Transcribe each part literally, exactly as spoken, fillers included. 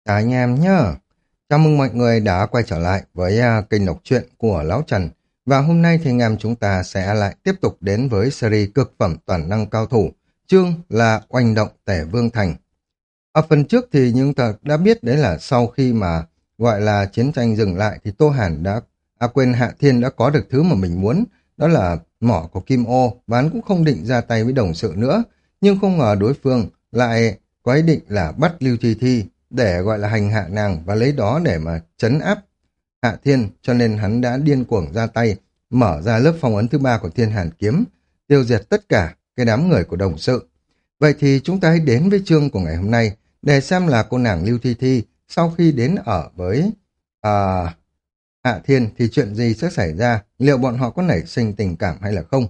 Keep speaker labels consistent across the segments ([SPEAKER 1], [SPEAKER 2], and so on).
[SPEAKER 1] Chào anh em nhá. Chào mừng mọi người đã quay trở lại với à, kênh đọc truyện của Lão Trần. Và hôm nay thì anh em chúng ta sẽ lại tiếp tục đến với series cực phẩm toàn năng cao thủ. Chương là oanh động Tể Vương Thành. Ở phần trước thì chúng ta đã biết đấy là sau khi mà gọi là chiến tranh dừng lại thì Tô Hàn đã, à quên Hạ Thiên đã có được thứ mà mình muốn. Đó là mỏ của Kim Ô và hắn cũng không định ra tay với đồng sự nữa. Nhưng không ngờ đối phương lại có ý định là bắt Lưu Thi Thi để gọi là hành hạ nàng và lấy đó để mà trấn áp Hạ Thiên, cho nên hắn đã điên cuồng ra tay, mở ra lớp phong ấn thứ ba của Thiên Hàn Kiếm, tiêu diệt tất cả cái đám người của đồng sự. Vậy thì chúng ta hãy đến với chương của ngày hôm nay để xem là cô nàng Lưu Thi Thi sau khi đến ở với à, Hạ Thiên thì chuyện gì sẽ xảy ra, liệu bọn họ có nảy sinh tình cảm hay là không.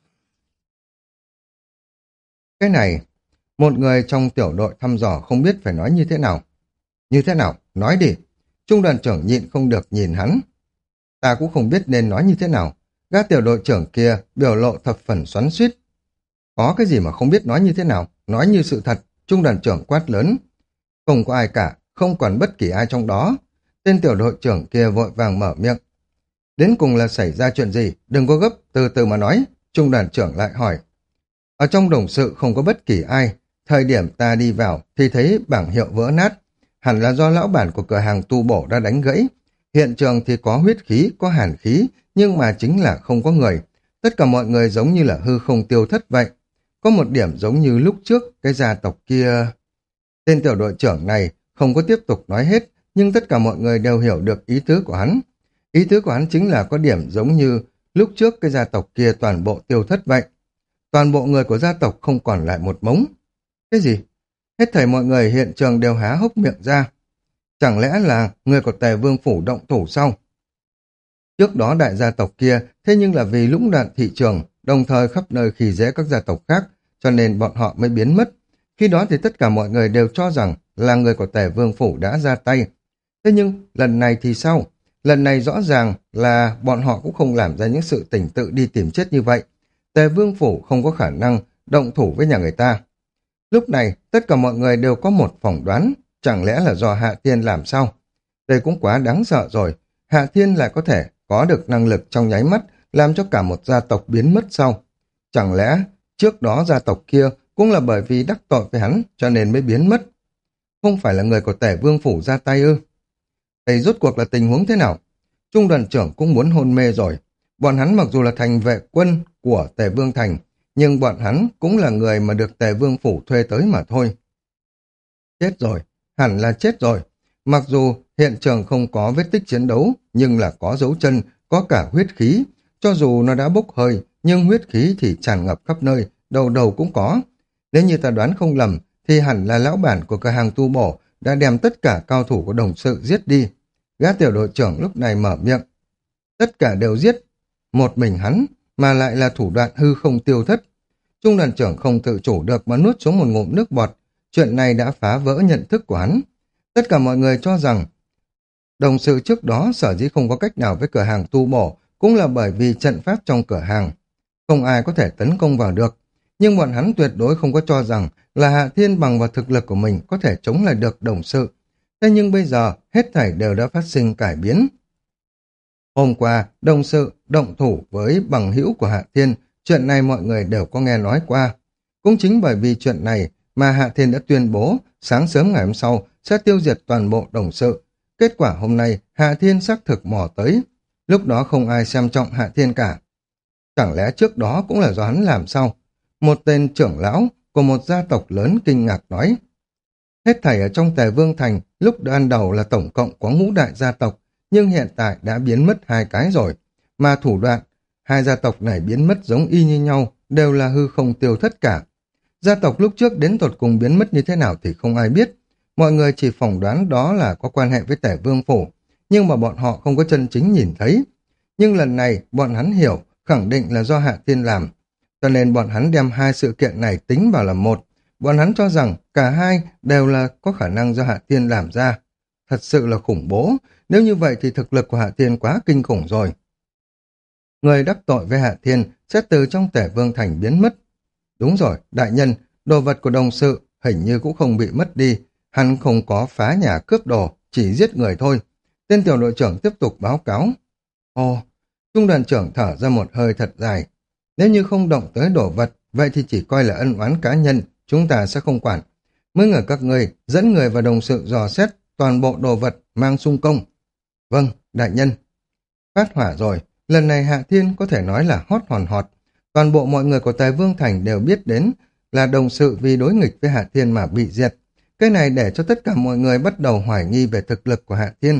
[SPEAKER 1] Cái này, một người trong tiểu đội thăm dò không biết phải nói như thế nào. Như thế nào? Nói đi. Trung đoàn trưởng nhịn không được nhìn hắn. Ta cũng không biết nên nói như thế nào. Gã tiểu đội trưởng kia biểu lộ thập phần xoắn xuýt. Có cái gì mà không biết nói như thế nào? Nói như sự thật. Trung đoàn trưởng quát lớn. Không có ai cả, không còn bất kỳ ai trong đó. Tên tiểu đội trưởng kia vội vàng mở miệng. Đến cùng là xảy ra chuyện gì? Đừng có gấp, từ từ mà nói. Trung đoàn trưởng lại hỏi. Ở trong đồng sự không có bất kỳ ai. Thời điểm ta đi vào thì thấy bảng hiệu vỡ nát. Hẳn là do lão bản của cửa hàng tu bổ đã đánh gãy. Hiện trường thì có huyết khí, có hàn khí, nhưng mà chính là không có người. Tất cả mọi người giống như là hư không tiêu thất vậy. Có một điểm giống như lúc trước, cái gia tộc kia... Tên tiểu đội trưởng này không có tiếp tục nói hết, nhưng tất cả mọi người đều hiểu được ý tứ của hắn. Ý tứ của hắn chính là có điểm giống như lúc trước cái gia tộc kia toàn bộ tiêu thất vậy. Toàn bộ người của gia tộc không còn lại một mống. Cái gì? Hết thảy mọi người hiện trường đều há hốc miệng ra. Chẳng lẽ là người của Tề Vương Phủ động thủ sau? Trước đó đại gia tộc kia, thế nhưng là vì lũng đoạn thị trường, đồng thời khắp nơi khi dễ các gia tộc khác, cho nên bọn họ mới biến mất. Khi đó thì tất cả mọi người đều cho rằng là người của Tề Vương Phủ đã ra tay. Thế nhưng lần này thì sao? Lần này rõ ràng là bọn họ cũng không làm ra những sự tỉnh tự đi tìm chết như vậy. Tề Vương Phủ không có khả năng động thủ với nhà người ta. Lúc này, tất cả mọi người đều có một phỏng đoán, chẳng lẽ là do Hạ Thiên làm sao? Đây cũng quá đáng sợ rồi, Hạ Thiên lại có thể có được năng lực trong nháy mắt, làm cho cả một gia tộc biến mất sau. Chẳng lẽ trước đó gia tộc kia cũng là bởi vì đắc tội với hắn cho nên mới biến mất? Không phải là người của Tể Vương Phủ ra tay ư? Đây rốt cuộc là tình huống thế nào? Trung đoàn trưởng cũng muốn hôn mê rồi. Bọn hắn mặc dù là thành vệ quân của Tề Vương Thành, nhưng bọn hắn cũng là người mà được Tề Vương Phủ thuê tới mà thôi. Chết rồi, hẳn là chết rồi. Mặc dù hiện trường không có vết tích chiến đấu, nhưng là có dấu chân, có cả huyết khí. Cho dù nó đã bốc hơi, nhưng huyết khí thì tràn ngập khắp nơi, đầu đầu cũng có. Nếu như ta đoán không lầm, thì hẳn là lão bản của cửa hàng tu bổ đã đem tất cả cao thủ của đồng sự giết đi. Gã tiểu đội trưởng lúc này mở miệng. Tất cả đều giết. Một mình hắn, mà lại là thủ đoạn hư không tiêu thất. Trung đoàn trưởng không tự chủ được mà nuốt xuống một ngụm nước bọt. Chuyện này đã phá vỡ nhận thức của hắn. Tất cả mọi người cho rằng đồng sự trước đó sở dĩ không có cách nào với cửa hàng tu bổ cũng là bởi vì trận pháp trong cửa hàng. Không ai có thể tấn công vào được. Nhưng bọn hắn tuyệt đối không có cho rằng là Hạ Thiên bằng vào thực lực của mình có thể chống lại được đồng sự. Thế nhưng bây giờ hết thảy đều đã phát sinh cải biến. Hôm qua, đồng sự động thủ với bằng hữu của Hạ Thiên, chuyện này mọi người đều có nghe nói qua. Cũng chính bởi vì chuyện này mà Hạ Thiên đã tuyên bố sáng sớm ngày hôm sau sẽ tiêu diệt toàn bộ đồng sự. Kết quả hôm nay Hạ Thiên xác thực mò tới. Lúc đó không ai xem trọng Hạ Thiên cả. Chẳng lẽ trước đó cũng là do hắn làm sao? Một tên trưởng lão của một gia tộc lớn kinh ngạc nói. Hết thảy ở trong Tề Vương Thành lúc ban đầu là tổng cộng có ngũ đại gia tộc, nhưng hiện tại đã biến mất hai cái rồi. Mà thủ đoạn, hai gia tộc này biến mất giống y như nhau, đều là hư không tiêu thất cả. Gia tộc lúc trước đến tột cùng biến mất như thế nào thì không ai biết. Mọi người chỉ phỏng đoán đó là có quan hệ với Tể Vương Phủ, nhưng mà bọn họ không có chân chính nhìn thấy. Nhưng lần này bọn hắn hiểu, khẳng định là do Hạ Thiên làm. Cho nên bọn hắn đem hai sự kiện này tính vào là một. Bọn hắn cho rằng cả hai đều là có khả năng do Hạ Thiên làm ra. Thật sự là khủng bố. Nếu như vậy thì thực lực của Hạ Thiên quá kinh khủng rồi. Người đắc tội với Hạ Thiên sẽ từ trong Tể Vương Thành biến mất. Đúng rồi, đại nhân, đồ vật của đồng sự hình như cũng không bị mất đi. hắn không có phá nhà cướp đồ, chỉ giết người thôi. Tên tiểu đội trưởng tiếp tục báo cáo. Ồ, trung đoàn trưởng thở ra một hơi thật dài. Nếu như không động tới đồ vật, vậy thì chỉ coi là ân oán cá nhân, chúng ta sẽ không quản. Mấy người các ngươi dẫn người và đồng sự dò xét toàn bộ đồ vật mang xung công. Vâng, đại nhân. Phát hỏa rồi, lần này Hạ Thiên có thể nói là hót hòn hot. Toàn bộ mọi người của Tài Vương Thành đều biết đến là đồng sự vì đối nghịch với Hạ Thiên mà bị diệt. Cái này để cho tất cả mọi người bắt đầu hoài nghi về thực lực của Hạ Thiên.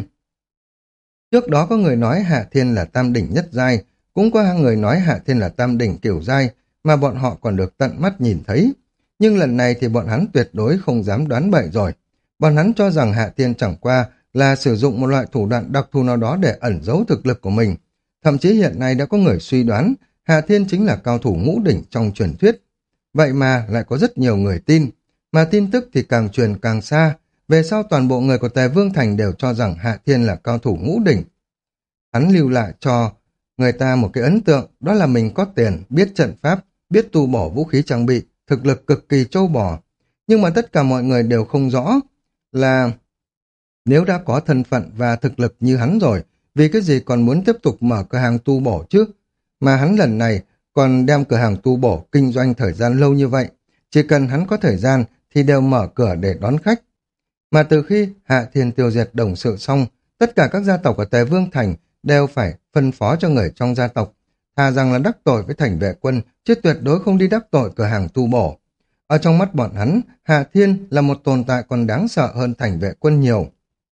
[SPEAKER 1] Trước đó có người nói Hạ Thiên là tam đỉnh nhất giai, cũng có người nói Hạ Thiên là tam đỉnh kiểu giai, mà bọn họ còn được tận mắt nhìn thấy. Nhưng lần này thì bọn hắn tuyệt đối không dám đoán bậy rồi. Bọn hắn cho rằng Hạ Thiên chẳng qua là sử dụng một loại thủ đoạn đặc thù nào đó để ẩn giấu thực lực của mình. Thậm chí hiện nay đã có người suy đoán Hạ Thiên chính là cao thủ ngũ đỉnh trong truyền thuyết. Vậy mà lại có rất nhiều người tin, mà tin tức thì càng truyền càng xa. Về sau toàn bộ người của Tề Vương Thành đều cho rằng Hạ Thiên là cao thủ ngũ đỉnh. Hắn lưu lại cho người ta một cái ấn tượng, đó là mình có tiền, biết trận pháp, biết tu bổ vũ khí trang bị, thực lực cực kỳ trâu bò. Nhưng mà tất cả mọi người đều không rõ là nếu đã có thân phận và thực lực như hắn rồi, vì cái gì còn muốn tiếp tục mở cửa hàng tu bổ chứ? Mà hắn lần này còn đem cửa hàng tu bổ kinh doanh thời gian lâu như vậy. Chỉ cần hắn có thời gian thì đều mở cửa để đón khách. Mà từ khi Hạ Thiên tiêu diệt đồng sự xong, tất cả các gia tộc ở Tề Vương Thành đều phải phân phó cho người trong gia tộc. Thà rằng là đắc tội với thành vệ quân, chứ tuyệt đối không đi đắc tội cửa hàng tu bổ. Ở trong mắt bọn hắn, Hạ Thiên là một tồn tại còn đáng sợ hơn thành vệ quân nhiều.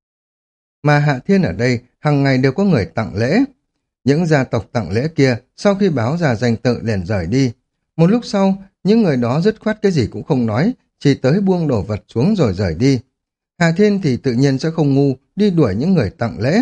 [SPEAKER 1] Mà Hạ Thiên ở đây, hàng ngày đều có người tặng lễ. Những gia tộc tặng lễ kia, sau khi báo ra danh tự liền rời đi. Một lúc sau, những người đó dứt khoát cái gì cũng không nói, chỉ tới buông đồ vật xuống rồi rời đi. Hạ Thiên thì tự nhiên sẽ không ngu đi đuổi những người tặng lễ.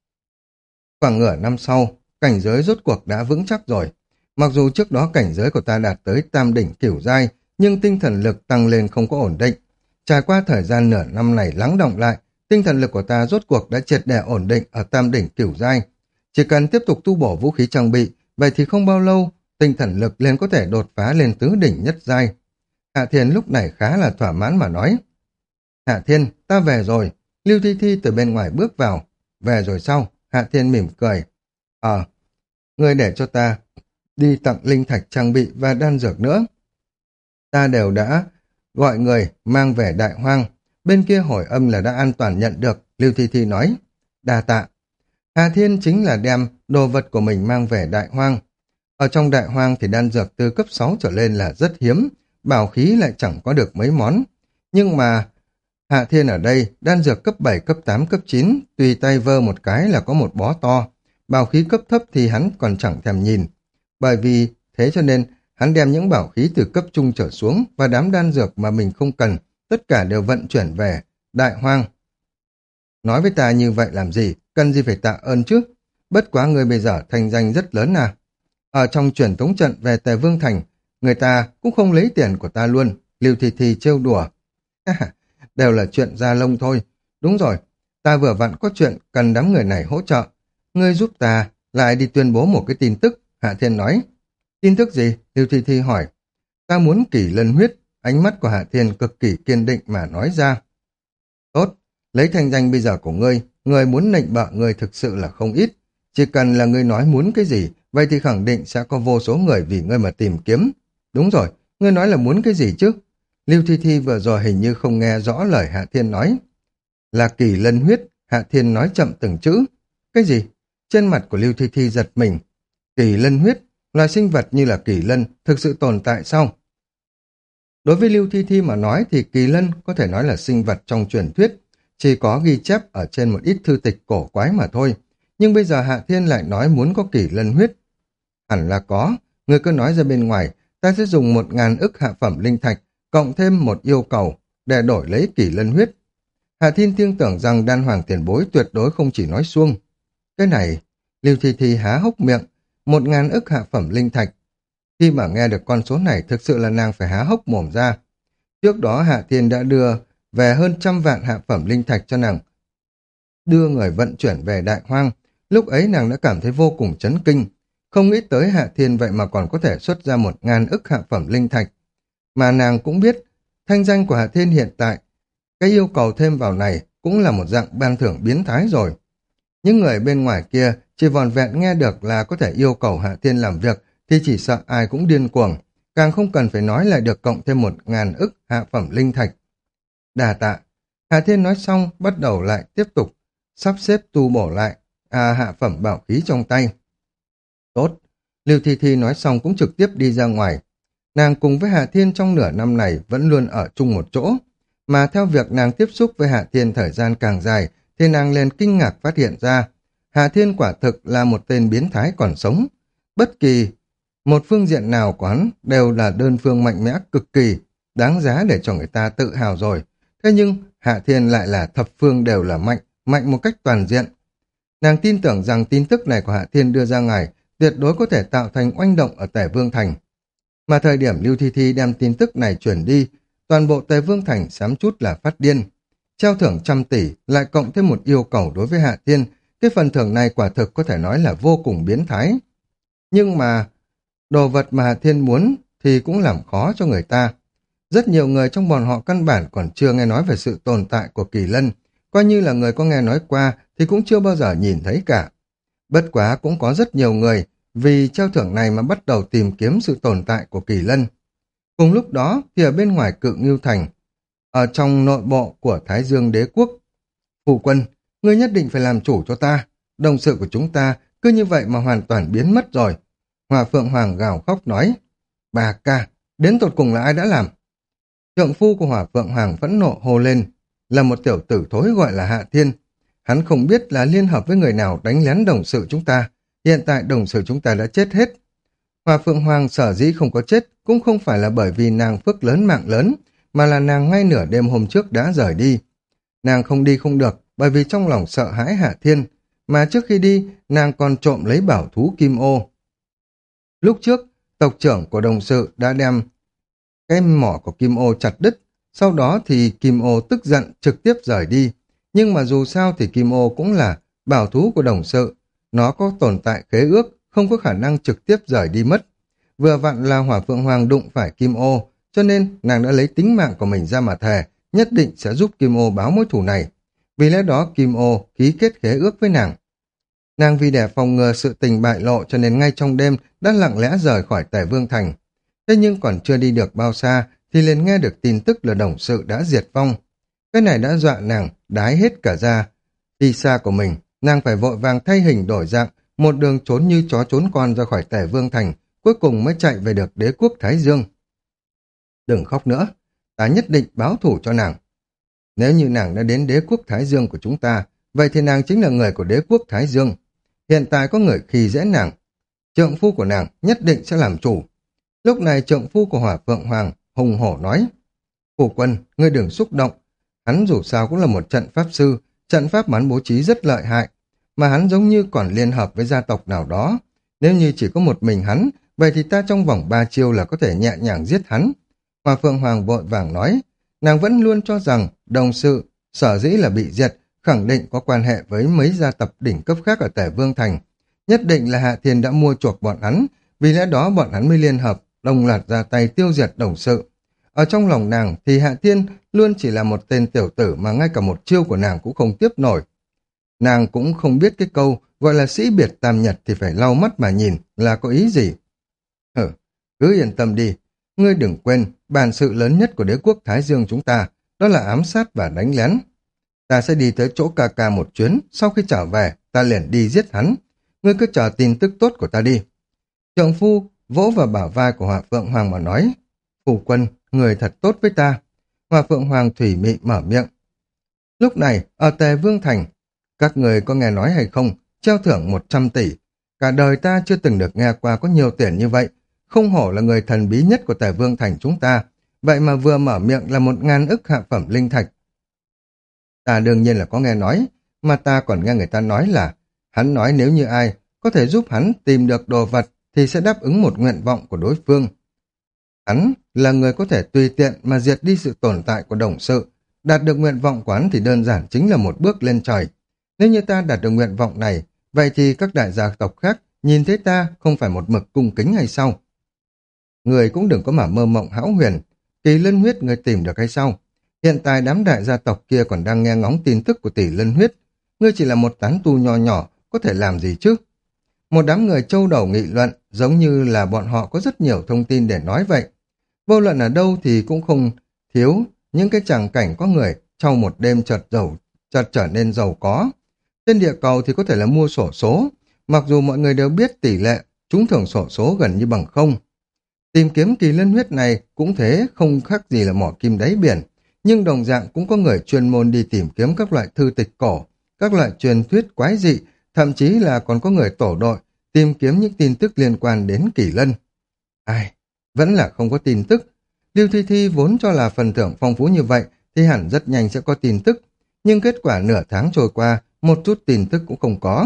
[SPEAKER 1] Khoảng nửa năm sau, cảnh giới rốt cuộc đã vững chắc rồi. Mặc dù trước đó cảnh giới của ta đạt tới tam đỉnh kiểu giai, nhưng tinh thần lực tăng lên không có ổn định. Trải qua thời gian nửa năm này lắng đọng lại, tinh thần lực của ta rốt cuộc đã triệt để ổn định ở tam đỉnh kiểu giai. Chỉ cần tiếp tục tu bổ vũ khí trang bị, vậy thì không bao lâu, tinh thần lực liền có thể đột phá lên tứ đỉnh nhất giai. Hạ Thiên lúc này khá là thỏa mãn mà nói. Hạ Thiên, ta về rồi. Lưu Thi Thi từ bên ngoài bước vào. Về rồi sao? Hạ Thiên mỉm cười. Ờ, ngươi để cho ta đi tặng linh thạch trang bị và đan dược nữa. Ta đều đã gọi người mang về Đại Hoang. Bên kia hồi âm là đã an toàn nhận được. Lưu Thi Thi nói. Đa tạ. Hạ Thiên chính là đem đồ vật của mình mang về Đại Hoang. Ở trong Đại Hoang thì đan dược từ cấp sáu trở lên là rất hiếm, bảo khí lại chẳng có được mấy món. Nhưng mà Hạ Thiên ở đây, đan dược cấp bảy, cấp tám, cấp chín, tùy tay vơ một cái là có một bó to. Bảo khí cấp thấp thì hắn còn chẳng thèm nhìn. Bởi vì thế cho nên hắn đem những bảo khí từ cấp trung trở xuống và đám đan dược mà mình không cần, tất cả đều vận chuyển về Đại Hoang. Nói với ta như vậy làm gì, cần gì phải tạ ơn chứ? Bất quá người bây giờ thành danh rất lớn à. Ở trong truyền tống trận về Tề Vương Thành, người ta cũng không lấy tiền của ta luôn. Lưu Thi Thi trêu đùa. Đều là chuyện da lông thôi. Đúng rồi, ta vừa vặn có chuyện cần đám người này hỗ trợ. Ngươi giúp ta lại đi tuyên bố một cái tin tức. Hạ Thiên nói. Tin tức gì? Lưu Thi Thi hỏi. Ta muốn Kỷ Lân huyết. Ánh mắt của Hạ Thiên cực kỳ kiên định mà nói ra. Tốt, lấy thành danh bây giờ của ngươi, ngươi muốn nịnh bợ ngươi thực sự là không ít. Chỉ cần là ngươi nói muốn cái gì, vậy thì khẳng định sẽ có vô số người vì ngươi mà tìm kiếm. Đúng rồi, ngươi nói là muốn cái gì chứ? Lưu Thi Thi vừa rồi hình như không nghe rõ lời Hạ Thiên nói. Là Kỷ Lân huyết, Hạ Thiên nói chậm từng chữ. Cái gì? Trên mặt của Lưu Thi Thi giật mình. Kỷ Lân huyết, loài sinh vật như là Kỷ Lân thực sự tồn tại sao? Đối với Lưu Thi Thi mà nói thì Kỳ Lân có thể nói là sinh vật trong truyền thuyết, chỉ có ghi chép ở trên một ít thư tịch cổ quái mà thôi. Nhưng bây giờ Hạ Thiên lại nói muốn có Kỷ Lân huyết. Hẳn là có, người cứ nói ra bên ngoài, ta sẽ dùng một ngàn ức hạ phẩm linh thạch, cộng thêm một yêu cầu để đổi lấy Kỷ Lân huyết. Hạ Thiên tin tưởng rằng đan hoàng tiền bối tuyệt đối không chỉ nói suông. Cái này, Lưu Thi Thi há hốc miệng, một ngàn ức hạ phẩm linh thạch. Khi mà nghe được con số này thực sự là nàng phải há hốc mồm ra. Trước đó Hạ Thiên đã đưa về hơn trăm vạn hạ phẩm linh thạch cho nàng, đưa người vận chuyển về Đại Hoang. Lúc ấy nàng đã cảm thấy vô cùng chấn kinh. Không nghĩ tới Hạ Thiên vậy mà còn có thể xuất ra một ngàn ức hạ phẩm linh thạch. Mà nàng cũng biết, thanh danh của Hạ Thiên hiện tại, Cái yêu cầu thêm vào này cũng là một dạng ban thưởng biến thái rồi. Những người bên ngoài kia chỉ vòn vẹn nghe được là có thể yêu cầu Hạ Thiên làm việc thì chỉ sợ ai cũng điên cuồng, càng không cần phải nói lại được cộng thêm một ngàn ức hạ phẩm linh thạch. Đà tạ. Hạ Thiên nói xong bắt đầu lại tiếp tục sắp xếp tu bổ lại à, hạ phẩm bảo khí trong tay. Tốt. Lưu Thi Thi nói xong cũng trực tiếp đi ra ngoài. Nàng cùng với Hạ Thiên trong nửa năm này vẫn luôn ở chung một chỗ, mà theo việc nàng tiếp xúc với Hạ Thiên thời gian càng dài thì nàng liền kinh ngạc phát hiện ra Hạ Thiên quả thực là một tên biến thái còn sống. Bất kỳ một phương diện nào của hắn đều là đơn phương mạnh mẽ cực kỳ, đáng giá để cho người ta tự hào rồi. Thế nhưng Hạ Thiên lại là thập phương đều là mạnh, mạnh một cách toàn diện. Nàng tin tưởng rằng tin tức này của Hạ Thiên đưa ra ngoài tuyệt đối có thể tạo thành oanh động ở Tề Vương Thành. Mà thời điểm Lưu Thi Thi đem tin tức này chuyển đi, toàn bộ Tề Vương Thành xám chút là phát điên. Treo thưởng trăm tỷ lại cộng thêm một yêu cầu đối với Hạ Thiên, cái phần thưởng này quả thực có thể nói là vô cùng biến thái. Nhưng mà đồ vật mà Hạ Thiên muốn thì cũng làm khó cho người ta. Rất nhiều người trong bọn họ căn bản còn chưa nghe nói về sự tồn tại của Kỳ Lân, coi như là người có nghe nói qua thì cũng chưa bao giờ nhìn thấy cả. Bất quá cũng có rất nhiều người vì treo thưởng này mà bắt đầu tìm kiếm sự tồn tại của Kỳ Lân. Cùng lúc đó thì ở bên ngoài Cự Ngưu Thành, ở trong nội bộ của Thái Dương Đế Quốc, Phụ quân, ngươi nhất định phải làm chủ cho ta. Đồng sự của chúng ta cứ như vậy mà hoàn toàn biến mất rồi. Hòa Phượng Hoàng gào khóc nói, bà ca, đến tột cùng là ai đã làm? Trượng phu của Hỏa Phượng Hoàng phẫn nộ hô lên, là một tiểu tử thối gọi là Hạ Thiên. Hắn không biết là liên hợp với người nào đánh lén đồng sự chúng ta. Hiện tại đồng sự chúng ta đã chết hết. Hòa Phượng Hoàng sở dĩ không có chết cũng không phải là bởi vì nàng phước lớn mạng lớn, mà là nàng ngay nửa đêm hôm trước đã rời đi. Nàng không đi không được bởi vì trong lòng sợ hãi Hạ Thiên, mà trước khi đi nàng còn trộm lấy bảo thú Kim Ô. Lúc trước, tộc trưởng của đồng sự đã đem cái mỏ của Kim Ô chặt đứt, sau đó thì Kim Ô tức giận trực tiếp rời đi. Nhưng mà dù sao thì Kim Ô cũng là bảo thú của đồng sự, nó có tồn tại khế ước, không có khả năng trực tiếp rời đi mất. Vừa vặn là Hỏa Phượng Hoàng đụng phải Kim Ô, cho nên nàng đã lấy tính mạng của mình ra mà thề, nhất định sẽ giúp Kim Ô báo mối thù này. Vì lẽ đó Kim Ô ký kết khế ước với nàng. Nàng vì để phòng ngừa sự tình bại lộ cho nên ngay trong đêm đã lặng lẽ rời khỏi Tề Vương Thành. Thế nhưng còn chưa đi được bao xa thì liền nghe được tin tức là đồng sự đã diệt vong. Cái này đã dọa nàng đái hết cả da. Đi xa của mình, nàng phải vội vàng thay hình đổi dạng, một đường trốn như chó trốn con ra khỏi Tề Vương Thành, cuối cùng mới chạy về được đế quốc Thái Dương. Đừng khóc nữa, ta nhất định báo thủ cho nàng. Nếu như nàng đã đến đế quốc Thái Dương của chúng ta, vậy thì nàng chính là người của đế quốc Thái Dương. Hiện tại có người khi dễ nàng, trượng phu của nàng nhất định sẽ làm chủ. Lúc này trượng phu của Hỏa Phượng Hoàng hùng hổ nói, Phu quân, ngươi đừng xúc động. Hắn dù sao cũng là một trận pháp sư, trận pháp mà hắn bố trí rất lợi hại, mà hắn giống như còn liên hợp với gia tộc nào đó. Nếu như chỉ có một mình hắn, vậy thì ta trong vòng ba chiêu là có thể nhẹ nhàng giết hắn. Hỏa Phượng Hoàng vội vàng nói, nàng vẫn luôn cho rằng đồng sự sở dĩ là bị diệt, khẳng định có quan hệ với mấy gia tộc đỉnh cấp khác ở Tề Vương Thành. Nhất định là Hạ Thiên đã mua chuộc bọn hắn, vì lẽ đó bọn hắn mới liên hợp, đồng loạt ra tay tiêu diệt đồng sự. Ở trong lòng nàng thì Hạ Thiên luôn chỉ là một tên tiểu tử mà ngay cả một chiêu của nàng cũng không tiếp nổi. Nàng cũng không biết cái câu gọi là sĩ biệt tam nhật thì phải lau mắt mà nhìn là có ý gì. Hử, cứ yên tâm đi, ngươi đừng quên bản sự lớn nhất của đế quốc Thái Dương chúng ta, đó là ám sát và đánh lén. Ta sẽ đi tới chỗ ca ca một chuyến, sau khi trở về, ta liền đi giết hắn. Ngươi cứ chờ tin tức tốt của ta đi. Trượng phu vỗ vào bả vai của Hỏa Phượng Hoàng mà nói, Phu quân, người thật tốt với ta. Hỏa Phượng Hoàng thủy mị mở miệng. Lúc này, ở Tề Vương Thành, các người có nghe nói hay không, treo thưởng một trăm tỷ. Cả đời ta chưa từng được nghe qua có nhiều tiền như vậy. Không hổ là người thần bí nhất của Tề Vương Thành chúng ta. Vậy mà vừa mở miệng là một ngàn ức hạ phẩm linh thạch. Ta đương nhiên là có nghe nói, mà ta còn nghe người ta nói là hắn nói nếu như ai có thể giúp hắn tìm được đồ vật thì sẽ đáp ứng một nguyện vọng của đối phương. Hắn là người có thể tùy tiện mà diệt đi sự tồn tại của đồng sự. Đạt được nguyện vọng của hắn thì đơn giản chính là một bước lên trời. Nếu như ta đạt được nguyện vọng này, vậy thì các đại gia tộc khác nhìn thấy ta không phải một mực cung kính hay sao? Người cũng đừng có mà mơ mộng hão huyền. Kỳ lân huyết người tìm được hay sao? Hiện tại đám đại gia tộc kia còn đang nghe ngóng tin tức của tỷ lân huyết. Ngươi chỉ là một tán tu nho nhỏ, có thể làm gì chứ? Một đám người châu đầu nghị luận, giống như là bọn họ có rất nhiều thông tin để nói vậy. Vô luận ở đâu thì cũng không thiếu những cái tràng cảnh có người trong một đêm chợt giàu, chợt trở nên giàu có. Trên địa cầu thì có thể là mua xổ số, mặc dù mọi người đều biết tỷ lệ trúng thưởng xổ số gần như bằng không. Tìm kiếm kỳ lân huyết này cũng thế, không khác gì là mỏ kim đáy biển, nhưng đồng dạng cũng có người chuyên môn đi tìm kiếm các loại thư tịch cổ, các loại truyền thuyết quái dị, thậm chí là còn có người tổ đội tìm kiếm những tin tức liên quan đến kỳ lân. Ai, vẫn là không có tin tức. Lưu Thi Thi vốn cho là phần thưởng phong phú như vậy thì hẳn rất nhanh sẽ có tin tức, nhưng kết quả nửa tháng trôi qua, một chút tin tức cũng không có.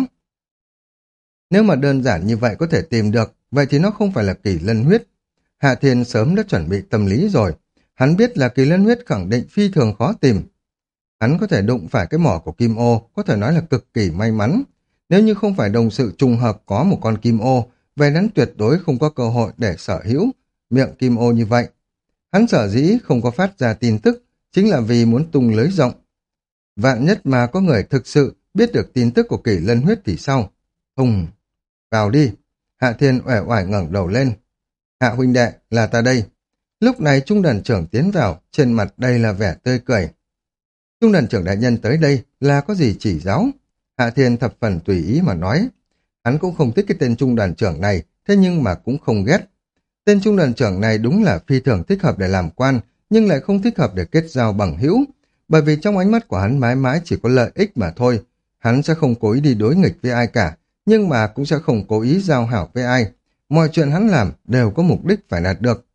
[SPEAKER 1] Nếu mà đơn giản như vậy có thể tìm được, vậy thì nó không phải là kỳ lân huyết. Hạ Thiên sớm đã chuẩn bị tâm lý rồi. Hắn biết là kỳ lân huyết khẳng định phi thường khó tìm. Hắn có thể đụng phải cái mỏ của kim ô, có thể nói là cực kỳ may mắn. Nếu như không phải đồng sự trùng hợp có một con kim ô, vậy hắn tuyệt đối không có cơ hội để sở hữu miệng kim ô như vậy. Hắn sở dĩ không có phát ra tin tức, chính là vì muốn tung lưới rộng. Vạn nhất mà có người thực sự biết được tin tức của kỳ lân huyết thì sao? Hùng, vào đi. Hạ Thiên uể oải ngẩng đầu lên. Hạ huynh đệ, là ta đây. Lúc này trung đoàn trưởng tiến vào, trên mặt đây là vẻ tươi cười. Trung đoàn trưởng đại nhân tới đây là có gì chỉ giáo? Hạ Thiên thập phần tùy ý mà nói. Hắn cũng không thích cái tên trung đoàn trưởng này, thế nhưng mà cũng không ghét. Tên trung đoàn trưởng này đúng là phi thường thích hợp để làm quan, nhưng lại không thích hợp để kết giao bằng hữu. Bởi vì trong ánh mắt của hắn mãi mãi chỉ có lợi ích mà thôi. Hắn sẽ không cố ý đi đối nghịch với ai cả, nhưng mà cũng sẽ không cố ý giao hảo với ai. Mọi chuyện hắn làm đều có mục đích phải đạt được.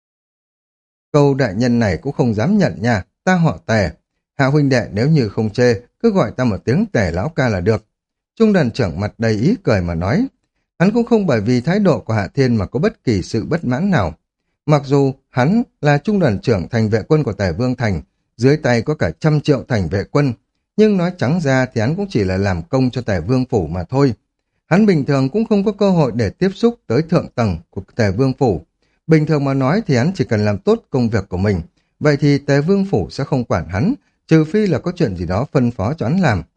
[SPEAKER 1] Câu đại nhân này cũng không dám nhận nha, ta họ Tề. Hạ huynh đệ nếu như không chê, cứ gọi ta một tiếng Tề lão ca là được. Trung đoàn trưởng mặt đầy ý cười mà nói. Hắn cũng không bởi vì thái độ của Hạ Thiên mà có bất kỳ sự bất mãn nào. Mặc dù hắn là trung đoàn trưởng thành vệ quân của Tề Vương Thành, dưới tay có cả trăm triệu thành vệ quân, nhưng nói trắng ra thì hắn cũng chỉ là làm công cho Tề Vương Phủ mà thôi. Hắn bình thường cũng không có cơ hội để tiếp xúc tới thượng tầng của Tề Vương Phủ. Bình thường mà nói thì hắn chỉ cần làm tốt công việc của mình, vậy thì Tề Vương Phủ sẽ không quản hắn, trừ phi là có chuyện gì đó phân phó cho hắn làm.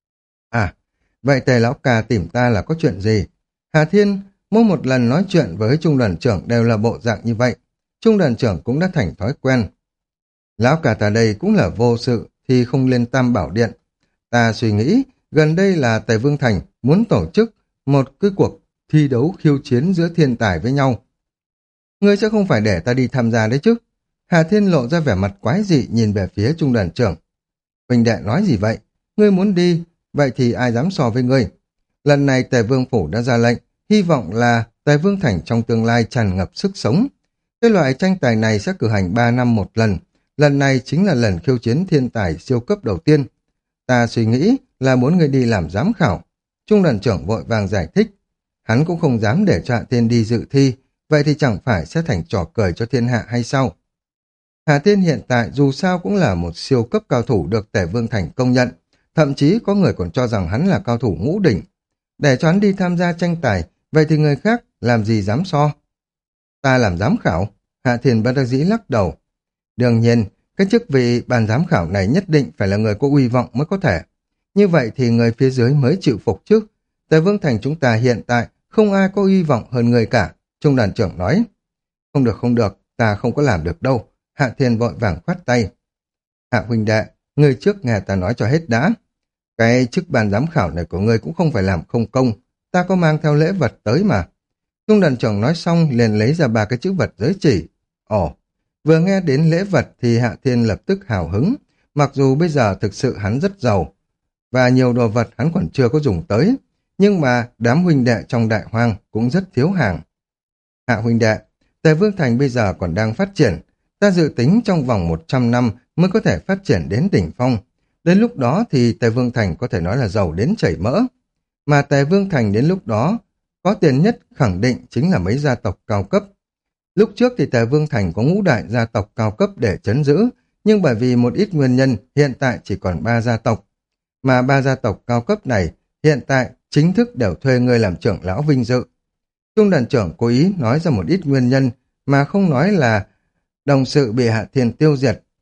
[SPEAKER 1] À, vậy Tề lão ca tìm ta là có chuyện gì? Hà Thiên mỗi một lần nói chuyện với trung đoàn trưởng đều là bộ dạng như vậy. Trung đoàn trưởng cũng đã thành thói quen. Lão ca ta đây cũng là vô sự thì không lên Tam Bảo Điện. Ta suy nghĩ gần đây là Tề Vương Thành muốn tổ chức một cái cuộc thi đấu khiêu chiến giữa thiên tài với nhau. Ngươi sẽ không phải để ta đi tham gia đấy chứ? Hà Thiên lộ ra vẻ mặt quái dị nhìn về phía trung đoàn trưởng. Huỳnh đệ nói gì vậy? Ngươi muốn đi, vậy thì ai dám so với ngươi? Lần này Tề Vương Phủ đã ra lệnh, hy vọng là Tề Vương Thành trong tương lai tràn ngập sức sống. Cái loại tranh tài này sẽ cử hành ba năm một lần, lần này chính là lần khiêu chiến thiên tài siêu cấp đầu tiên. Ta suy nghĩ là muốn ngươi đi làm giám khảo. Trung đoàn trưởng vội vàng giải thích. Hắn cũng không dám để cho Hạ Thiên đi dự thi, vậy thì chẳng phải sẽ thành trò cười cho thiên hạ hay sao? Hà Thiên hiện tại dù sao cũng là một siêu cấp cao thủ được Tề Vương Thành công nhận, thậm chí có người còn cho rằng hắn là cao thủ ngũ đỉnh. Để cho hắn đi tham gia tranh tài, vậy thì người khác làm gì dám so? Ta làm giám khảo? Hạ Thiên bất đắc dĩ lắc đầu. Đương nhiên, cái chức vị ban giám khảo này nhất định phải là người có uy vọng mới có thể. Như vậy thì người phía dưới mới chịu phục chứ. Tề Vương Thành chúng ta hiện tại không ai có uy vọng hơn người cả, trung đoàn trưởng nói. Không được không được, ta không có làm được đâu. Hạ Thiên vội vàng khoát tay. Hạ huynh đệ, ngươi trước nghe ta nói cho hết đã. Cái chức ban giám khảo này của ngươi cũng không phải làm không công, ta có mang theo lễ vật tới mà. Trung đoàn trưởng nói xong liền lấy ra ba cái chữ vật giới chỉ. Ồ, vừa nghe đến lễ vật thì Hạ Thiên lập tức hào hứng, mặc dù bây giờ thực sự hắn rất giàu, và nhiều đồ vật hắn còn chưa có dùng tới, nhưng mà đám huynh đệ trong đại hoang cũng rất thiếu hàng. Hạ huynh đệ, Tề Vương Thành bây giờ còn đang phát triển, ta dự tính trong vòng một trăm năm mới có thể phát triển đến đỉnh phong. Đến lúc đó thì Tề Vương Thành có thể nói là giàu đến chảy mỡ. Mà Tề Vương Thành đến lúc đó có tiền nhất khẳng định chính là mấy gia tộc cao cấp. Lúc trước thì Tề Vương Thành có ngũ đại gia tộc cao cấp để trấn giữ, nhưng bởi vì một ít nguyên nhân hiện tại chỉ còn ba gia tộc. Mà ba gia tộc cao cấp này hiện tại chính thức đều thuê người làm trưởng lão vinh dự. Trung đoàn trưởng cố ý nói ra một ít nguyên nhân mà không nói là đồng sự bị Hạ Thiên tiêu diệt.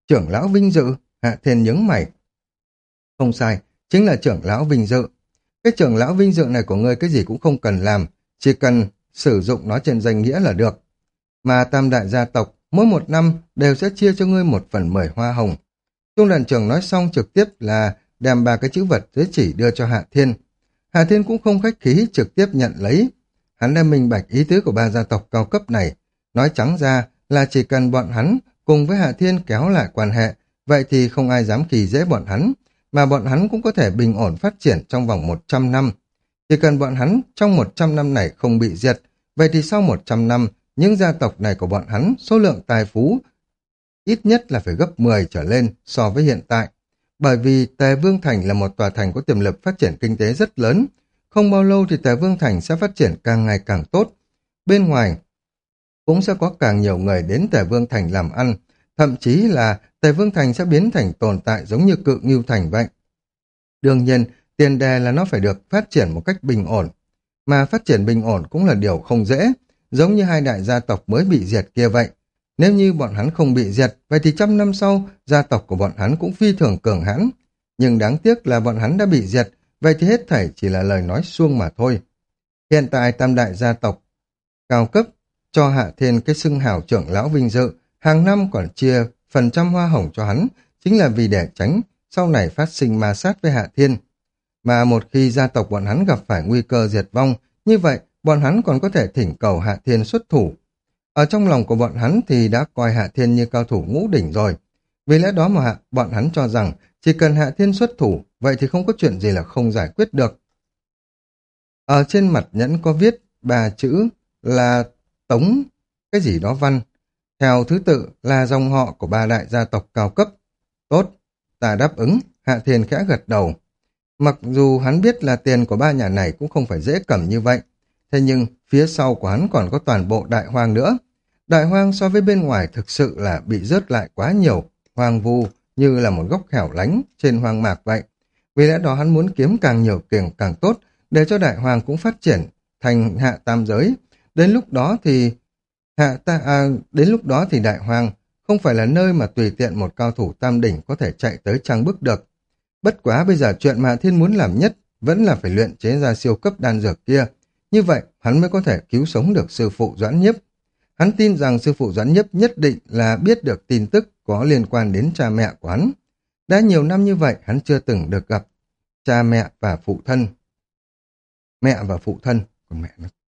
[SPEAKER 1] Trưởng lão vinh dự, Hạ Thiên nhướng mày. Không sai, chính là trưởng lão vinh dự. Cái trưởng lão vinh dự này của ngươi cái gì cũng không cần làm, chỉ cần sử dụng nó trên danh nghĩa là được. Mà tam đại gia tộc mỗi một năm đều sẽ chia cho ngươi một phần mười hoa hồng. Trung đoàn trưởng nói xong trực tiếp là đem ba cái chữ vật dưới chỉ đưa cho Hạ Thiên. Hạ Thiên cũng không khách khí trực tiếp nhận lấy. Hắn đã minh bạch ý tứ của ba gia tộc cao cấp này. Nói trắng ra là chỉ cần bọn hắn cùng với Hạ Thiên kéo lại quan hệ, vậy thì không ai dám khi dễ bọn hắn, mà bọn hắn cũng có thể bình ổn phát triển trong vòng một trăm năm. Chỉ cần bọn hắn trong một trăm năm này không bị diệt, vậy thì sau một trăm năm, những gia tộc này của bọn hắn số lượng tài phú ít nhất là phải gấp mười trở lên so với hiện tại. Bởi vì Tề Vương Thành là một tòa thành có tiềm lực phát triển kinh tế rất lớn. Không bao lâu thì Tề Vương Thành sẽ phát triển càng ngày càng tốt. Bên ngoài cũng sẽ có càng nhiều người đến Tề Vương Thành làm ăn. Thậm chí là Tề Vương Thành sẽ biến thành tồn tại giống như Cự Ngưu Thành vậy. Đương nhiên, tiền đề là nó phải được phát triển một cách bình ổn. Mà phát triển bình ổn cũng là điều không dễ, giống như hai đại gia tộc mới bị diệt kia vậy. Nếu như bọn hắn không bị diệt, vậy thì trăm năm sau, gia tộc của bọn hắn cũng phi thường cường hãn. Nhưng đáng tiếc là bọn hắn đã bị diệt, vậy thì hết thảy chỉ là lời nói suông mà thôi. Hiện tại tam đại gia tộc cao cấp cho Hạ Thiên cái xưng hào trưởng lão vinh dự, hàng năm còn chia phần trăm hoa hồng cho hắn, chính là vì để tránh sau này phát sinh ma sát với Hạ Thiên. Mà một khi gia tộc bọn hắn gặp phải nguy cơ diệt vong, như vậy bọn hắn còn có thể thỉnh cầu Hạ Thiên xuất thủ. Ở trong lòng của bọn hắn thì đã coi Hạ Thiên như cao thủ ngũ đỉnh rồi. Vì lẽ đó mà hạ, bọn hắn cho rằng chỉ cần Hạ Thiên xuất thủ, vậy thì không có chuyện gì là không giải quyết được. Ở trên mặt nhẫn có viết ba chữ là Tống cái gì đó Văn. Theo thứ tự là dòng họ của ba đại gia tộc cao cấp. Tốt, ta đáp ứng, Hạ Thiên khẽ gật đầu. Mặc dù hắn biết là tiền của ba nhà này cũng không phải dễ cầm như vậy, thế nhưng phía sau của hắn còn có toàn bộ đại hoang nữa. Đại hoang so với bên ngoài thực sự là bị rớt lại quá nhiều, hoang vu như là một góc hẻo lánh trên hoang mạc vậy. Vì lẽ đó hắn muốn kiếm càng nhiều tiền càng tốt, để cho đại hoang cũng phát triển thành hạ tam giới. Đến lúc đó thì hạ ta à, đến lúc đó thì đại hoang không phải là nơi mà tùy tiện một cao thủ tam đỉnh có thể chạy tới trang bức được. Bất quá bây giờ chuyện mà Thiên muốn làm nhất vẫn là phải luyện chế ra siêu cấp đan dược kia. Như vậy hắn mới có thể cứu sống được sư phụ Doãn Nhiếp. Hắn tin rằng sư phụ Doãn Nhiếp nhất định là biết được tin tức có liên quan đến cha mẹ của hắn. Đã nhiều năm như vậy hắn chưa từng được gặp cha mẹ và phụ thân. Mẹ và phụ thân, còn mẹ nó.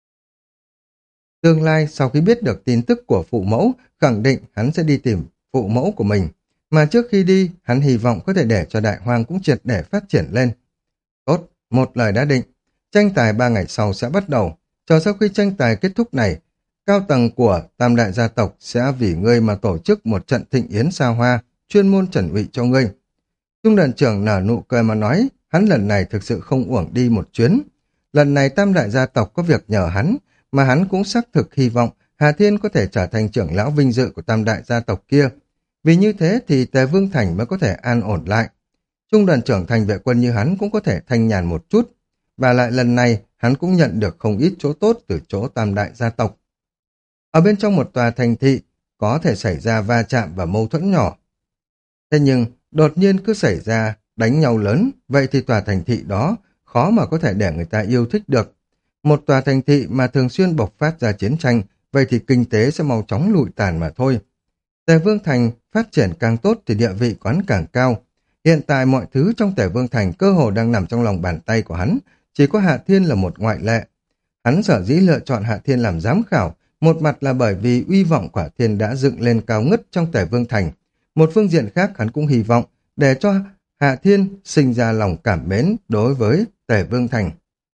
[SPEAKER 1] Tương lai sau khi biết được tin tức của phụ mẫu, khẳng định hắn sẽ đi tìm phụ mẫu của mình. Mà trước khi đi, hắn hy vọng có thể để cho đại hoang cũng triệt để phát triển lên. Tốt, một lời đã định. Tranh tài ba ngày sau sẽ bắt đầu. Chờ sau khi tranh tài kết thúc này, cao tầng của tam đại gia tộc sẽ vì ngươi mà tổ chức một trận thịnh yến xa hoa, chuyên môn chuẩn bị cho ngươi. Trung đoàn trưởng nở nụ cười mà nói, hắn lần này thực sự không uổng đi một chuyến. Lần này tam đại gia tộc có việc nhờ hắn, mà hắn cũng xác thực hy vọng Hà Thiên có thể trở thành trưởng lão vinh dự của tam đại gia tộc kia. Vì như thế thì Tề Vương Thành mới có thể an ổn lại. Trung đoàn trưởng thành vệ quân như hắn cũng có thể thanh nhàn một chút. Và lại lần này hắn cũng nhận được không ít chỗ tốt từ chỗ tam đại gia tộc. Ở bên trong một tòa thành thị có thể xảy ra va chạm và mâu thuẫn nhỏ. Thế nhưng đột nhiên cứ xảy ra đánh nhau lớn, vậy thì tòa thành thị đó khó mà có thể để người ta yêu thích được. Một tòa thành thị mà thường xuyên bộc phát ra chiến tranh, vậy thì kinh tế sẽ mau chóng lụi tàn mà thôi. Tề Vương Thành phát triển càng tốt thì địa vị quán càng cao. Hiện tại mọi thứ trong Tề Vương Thành cơ hồ đang nằm trong lòng bàn tay của hắn, chỉ có Hạ Thiên là một ngoại lệ. Hắn sở dĩ lựa chọn Hạ Thiên làm giám khảo, một mặt là bởi vì uy vọng của Hạ Thiên đã dựng lên cao ngất trong Tề Vương Thành. Một phương diện khác hắn cũng hy vọng để cho Hạ Thiên sinh ra lòng cảm mến đối với Tề Vương Thành.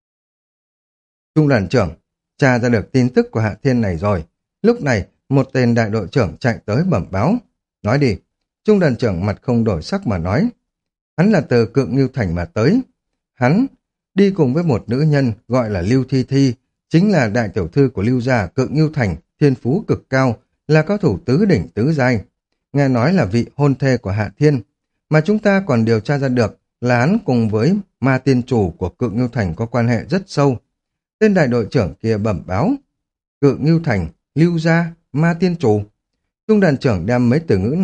[SPEAKER 1] Trung đoàn trưởng tra ra được tin tức của Hạ Thiên này rồi. Lúc này một tên đại đội trưởng chạy tới bẩm báo. Nói đi. Trung đoàn trưởng mặt không đổi sắc mà nói. Hắn là từ Cự Ngưu Thành mà tới. Hắn đi cùng với một nữ nhân gọi là Lưu Thi Thi, chính là đại tiểu thư của Lưu gia Cự Ngưu Thành, thiên phú cực cao, là cao thủ tứ đỉnh tứ giai. Nghe nói là vị hôn thê của Hạ Thiên. Mà chúng ta còn điều tra ra được là hắn cùng với ma tiên chủ của Cự Ngưu Thành có quan hệ rất sâu. Tên đại đội trưởng kia bẩm báo. Cự Ngưu Thành, Lưu gia, ma tiên chủ. Trung đoàn trưởng đem mấy từ ngữ này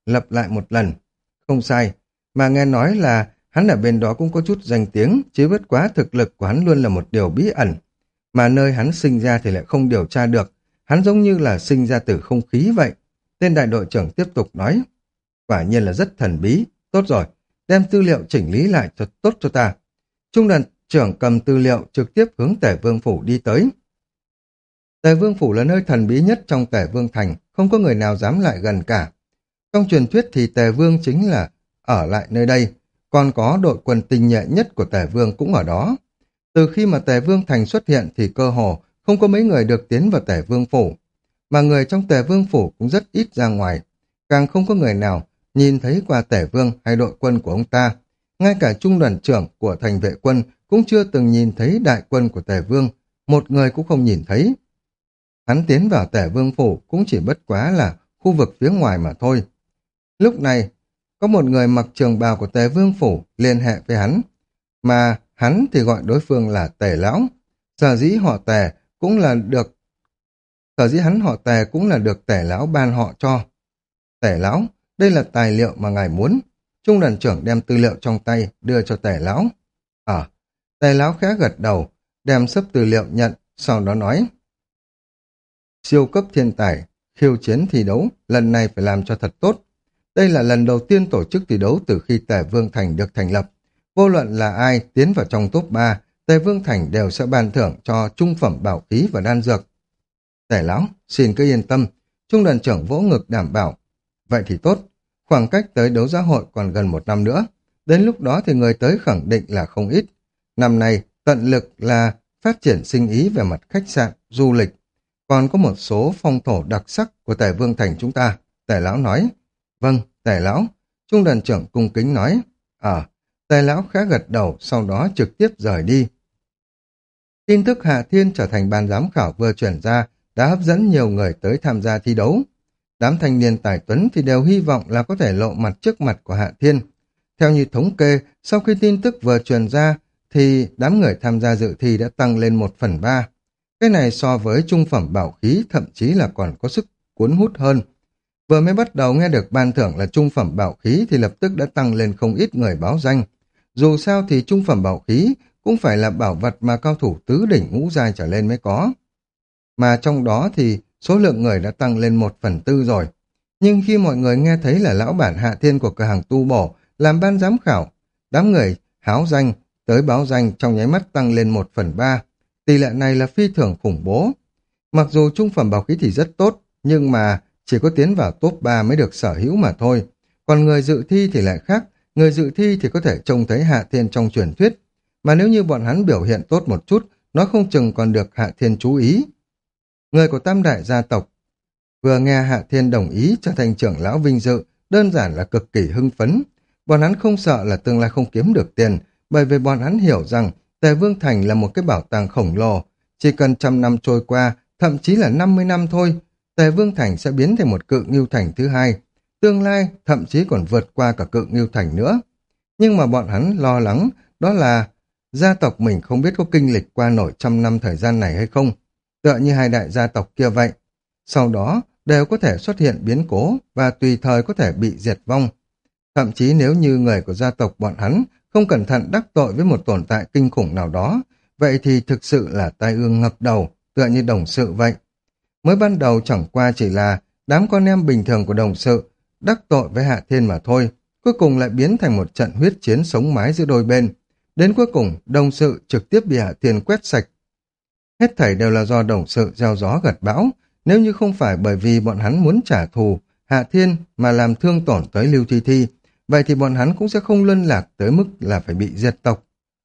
[SPEAKER 1] lặp lại một lần. Không sai, mà nghe nói là hắn ở bên đó cũng có chút danh tiếng, chứ bất quá thực lực của hắn luôn là một điều bí ẩn. Mà nơi hắn sinh ra thì lại không điều tra được, hắn giống như là sinh ra từ không khí vậy. Tên đại đội trưởng tiếp tục nói, quả nhiên là rất thần bí, tốt rồi, đem tư liệu chỉnh lý lại thật tốt cho ta. Trung đoàn trưởng cầm tư liệu trực tiếp hướng Tể Vương Phủ đi tới. Tề Vương Phủ là nơi thần bí nhất trong Tề Vương Thành, không có người nào dám lại gần cả. Trong truyền thuyết thì Tề Vương chính là ở lại nơi đây, còn có đội quân tinh nhuệ nhất của Tề Vương cũng ở đó. Từ khi mà Tề Vương Thành xuất hiện thì cơ hồ không có mấy người được tiến vào Tề Vương Phủ, mà người trong Tề Vương Phủ cũng rất ít ra ngoài, càng không có người nào nhìn thấy qua Tề Vương hay đội quân của ông ta. Ngay cả trung đoàn trưởng của thành vệ quân cũng chưa từng nhìn thấy đại quân của Tề Vương, một người cũng không nhìn thấy. Hắn tiến vào Tề Vương Phủ cũng chỉ bất quá là khu vực phía ngoài mà thôi. Lúc này, có một người mặc trường bào của Tề Vương Phủ liên hệ với hắn, mà hắn thì gọi đối phương là Tề Lão. Sở dĩ họ Tề cũng là được sở dĩ hắn họ Tề cũng là được Tề Lão ban họ cho. Tề Lão, đây là tài liệu mà ngài muốn. Trung đoàn trưởng đem tư liệu trong tay đưa cho Tề Lão. Ờ, Tề Lão khẽ gật đầu, đem sấp tư liệu nhận, sau đó nói, siêu cấp thiên tài, khiêu chiến thi đấu, lần này phải làm cho thật tốt. Đây là lần đầu tiên tổ chức thi đấu từ khi Tề Vương Thành được thành lập. Vô luận là ai tiến vào trong top ba, Tề Vương Thành đều sẽ ban thưởng cho trung phẩm bảo khí và đan dược. Tề Lão, xin cứ yên tâm, Trung đoàn trưởng vỗ ngực đảm bảo. Vậy thì tốt, khoảng cách tới đấu giá hội còn gần một năm nữa. Đến lúc đó thì người tới khẳng định là không ít. Năm nay, tận lực là phát triển sinh ý về mặt khách sạn, du lịch. Còn có một số phong thổ đặc sắc của Tề Vương Thành chúng ta. Tề Lão nói, vâng, Tề Lão. Trung đoàn trưởng cung kính nói, ờ, Tề Lão khá gật đầu, sau đó trực tiếp rời đi. Tin tức Hạ Thiên trở thành ban giám khảo vừa chuyển ra đã hấp dẫn nhiều người tới tham gia thi đấu. Đám thanh niên tài tuấn thì đều hy vọng là có thể lộ mặt trước mặt của Hạ Thiên. Theo như thống kê, sau khi tin tức vừa truyền ra thì đám người tham gia dự thi đã tăng lên một phần ba. Cái này so với trung phẩm bảo khí thậm chí là còn có sức cuốn hút hơn. Vừa mới bắt đầu nghe được ban thưởng là trung phẩm bảo khí thì lập tức đã tăng lên không ít người báo danh. Dù sao thì trung phẩm bảo khí cũng phải là bảo vật mà cao thủ tứ đỉnh ngũ giai trở lên mới có. Mà trong đó thì số lượng người đã tăng lên một phần tư rồi. Nhưng khi mọi người nghe thấy là lão bản Hạ Thiên của cửa hàng tu bổ làm ban giám khảo, đám người háo danh tới báo danh trong nháy mắt tăng lên một phần ba. Tỷ lệ này là phi thường khủng bố. Mặc dù trung phẩm bảo khí thì rất tốt, nhưng mà chỉ có tiến vào top ba mới được sở hữu mà thôi. Còn người dự thi thì lại khác, người dự thi thì có thể trông thấy Hạ Thiên trong truyền thuyết. Mà nếu như bọn hắn biểu hiện tốt một chút, nó không chừng còn được Hạ Thiên chú ý. Người của tam đại gia tộc vừa nghe Hạ Thiên đồng ý trở thành trưởng lão vinh dự, đơn giản là cực kỳ hưng phấn. Bọn hắn không sợ là tương lai không kiếm được tiền, bởi vì bọn hắn hiểu rằng Tề Vương Thành là một cái bảo tàng khổng lồ. Chỉ cần trăm năm trôi qua, thậm chí là năm mươi năm thôi, Tề Vương Thành sẽ biến thành một cự ngưu thành thứ hai. Tương lai thậm chí còn vượt qua cả cự ngưu thành nữa. Nhưng mà bọn hắn lo lắng đó là gia tộc mình không biết có kinh lịch qua nổi trăm năm thời gian này hay không. Tựa như hai đại gia tộc kia vậy. Sau đó đều có thể xuất hiện biến cố và tùy thời có thể bị diệt vong. Thậm chí nếu như người của gia tộc bọn hắn không cẩn thận đắc tội với một tồn tại kinh khủng nào đó, vậy thì thực sự là tai ương ngập đầu, tựa như đồng sự vậy. Mới ban đầu chẳng qua chỉ là đám con em bình thường của đồng sự, đắc tội với Hạ Thiên mà thôi, cuối cùng lại biến thành một trận huyết chiến sống mái giữa đôi bên. Đến cuối cùng, đồng sự trực tiếp bị Hạ Thiên quét sạch. Hết thảy đều là do đồng sự gieo gió gặt bão, nếu như không phải bởi vì bọn hắn muốn trả thù Hạ Thiên mà làm thương tổn tới Lưu Thi Thi, vậy thì bọn hắn cũng sẽ không luân lạc tới mức là phải bị diệt tộc.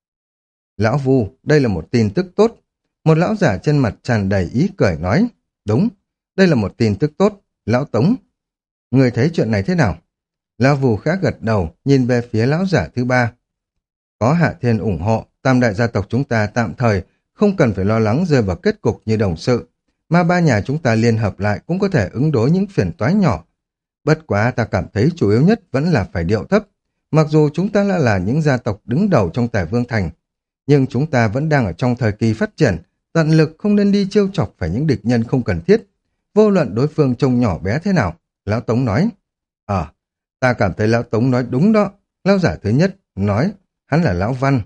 [SPEAKER 1] Lão Vu, đây là một tin tức tốt. Một lão giả trên mặt tràn đầy ý cười nói, đúng, đây là một tin tức tốt, lão Tống. Người thấy chuyện này thế nào? Lão Vu khẽ gật đầu, nhìn về phía lão giả thứ ba. Có Hạ Thiên ủng hộ, tam đại gia tộc chúng ta tạm thời không cần phải lo lắng rơi vào kết cục như đồng sự, mà ba nhà chúng ta liên hợp lại cũng có thể ứng đối những phiền toái nhỏ. Bất quá ta cảm thấy chủ yếu nhất vẫn là phải điệu thấp. Mặc dù chúng ta đã là những gia tộc đứng đầu trong Tề Vương Thành, nhưng chúng ta vẫn đang ở trong thời kỳ phát triển, tận lực không nên đi trêu chọc phải những địch nhân không cần thiết. Vô luận đối phương trông nhỏ bé thế nào, Lão Tống nói. Ờ, Ta cảm thấy lão Tống nói đúng đó. Lão giả thứ nhất nói, hắn là lão Văn.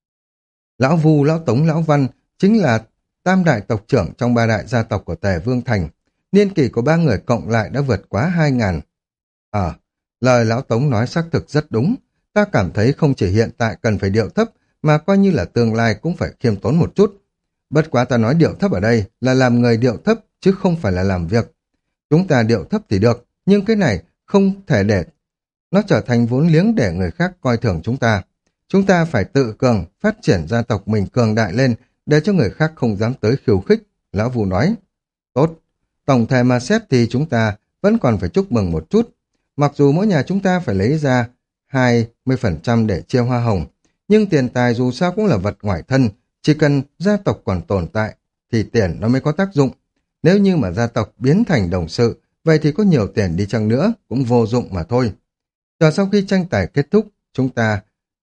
[SPEAKER 1] Lão Vu, lão Tống, lão Văn chính là tam đại tộc trưởng trong ba đại gia tộc của Tề Vương Thành. Niên kỷ của ba người cộng lại đã vượt quá hai ngàn. Ờ, lời lão Tống nói xác thực rất đúng. Ta cảm thấy không chỉ hiện tại cần phải điệu thấp, mà coi như là tương lai cũng phải khiêm tốn một chút. Bất quá ta nói điệu thấp ở đây là làm người điệu thấp, chứ không phải là làm việc. Chúng ta điệu thấp thì được, nhưng cái này không thể để nó trở thành vốn liếng để người khác coi thường chúng ta. Chúng ta phải tự cường, phát triển gia tộc mình cường đại lên, để cho người khác không dám tới khiêu khích. Lão Vu nói, tốt, tổng thể mà xét thì chúng ta vẫn còn phải chúc mừng một chút. Mặc dù mỗi nhà chúng ta phải lấy ra hai mươi phần trăm để chia hoa hồng, nhưng tiền tài dù sao cũng là vật ngoài thân, chỉ cần gia tộc còn tồn tại thì tiền nó mới có tác dụng. Nếu như mà gia tộc biến thành đồng sự, vậy thì có nhiều tiền đi chăng nữa cũng vô dụng mà thôi. Chờ sau khi tranh tài kết thúc, chúng ta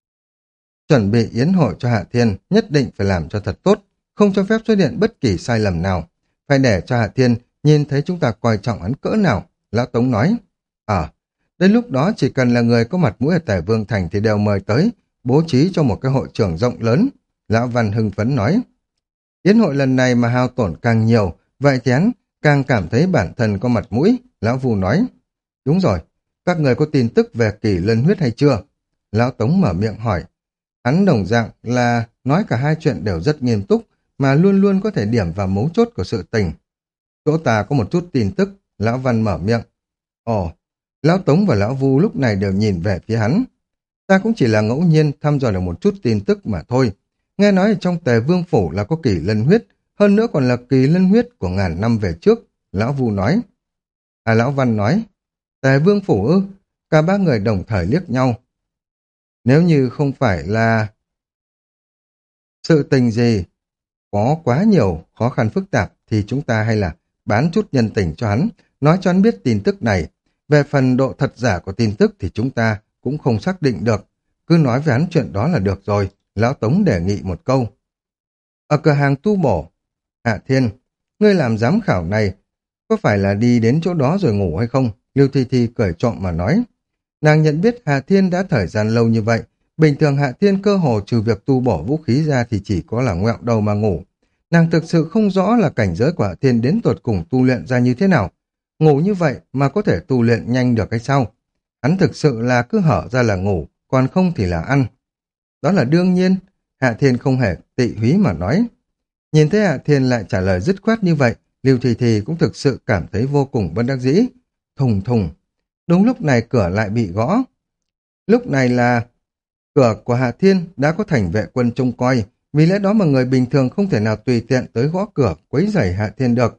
[SPEAKER 1] chuẩn bị yến hội cho Hạ Thiên, nhất định phải làm cho thật tốt, không cho phép xuất hiện bất kỳ sai lầm nào. Phải để cho Hạ Thiên nhìn thấy chúng ta coi trọng hắn cỡ nào, Lão Tống nói. Ờ, đến lúc đó chỉ cần là người có mặt mũi ở Tề Vương Thành thì đều mời tới, bố trí cho một cái hội trường rộng lớn. Lão Văn hưng phấn nói. Yến hội lần này mà hao tổn càng nhiều, vậy thì hắn càng cảm thấy bản thân có mặt mũi, Lão Vu nói. Đúng rồi, các người có tin tức về Kỳ Lân huyết hay chưa? Lão Tống mở miệng hỏi. Hắn đồng dạng là nói cả hai chuyện đều rất nghiêm túc, mà luôn luôn có thể điểm vào mấu chốt của sự tình. Chỗ ta có một chút tin tức, Lão Văn mở miệng. Ồ, Lão Tống và Lão Vu lúc này đều nhìn về phía hắn. Ta cũng chỉ là ngẫu nhiên thăm dò được một chút tin tức mà thôi. Nghe nói ở trong Tề Vương Phủ là có Kỳ Lân huyết, hơn nữa còn là Kỳ Lân huyết của ngàn năm về trước, Lão Vu nói. À, Lão Văn nói, Tề Vương Phủ ư? Cả ba người đồng thời liếc nhau. Nếu như không phải là sự tình gì có quá nhiều khó khăn phức tạp thì chúng ta hay là bán chút nhân tình cho hắn, nói cho hắn biết tin tức này. Về phần độ thật giả của tin tức thì chúng ta cũng không xác định được. Cứ nói với hắn chuyện đó là được rồi, Lão Tống đề nghị một câu. Ở cửa hàng tu bổ, Hạ Thiên, ngươi làm giám khảo này, có phải là đi đến chỗ đó rồi ngủ hay không? Lưu Thi Thi cười trộm mà nói. Nàng nhận biết Hạ Thiên đã thời gian lâu như vậy, bình thường Hạ Thiên cơ hồ trừ việc tu bổ vũ khí ra thì chỉ có là ngoẹo đầu mà ngủ. Nàng thực sự không rõ là cảnh giới của Hạ Thiên đến tột cùng tu luyện ra như thế nào. Ngủ như vậy mà có thể tu luyện nhanh được hay sao? Hắn thực sự là cứ hở ra là ngủ, còn không thì là ăn. Đó là đương nhiên, Hạ Thiên không hề tị húy mà nói. Nhìn thấy Hạ Thiên lại trả lời dứt khoát như vậy, Lưu Thị Thì cũng thực sự cảm thấy vô cùng bất đắc dĩ. Thùng thùng. Đúng lúc này cửa lại bị gõ. Lúc này là cửa của Hạ Thiên đã có thành vệ quân trông coi, vì lẽ đó mà người bình thường không thể nào tùy tiện tới gõ cửa quấy rầy Hạ Thiên được.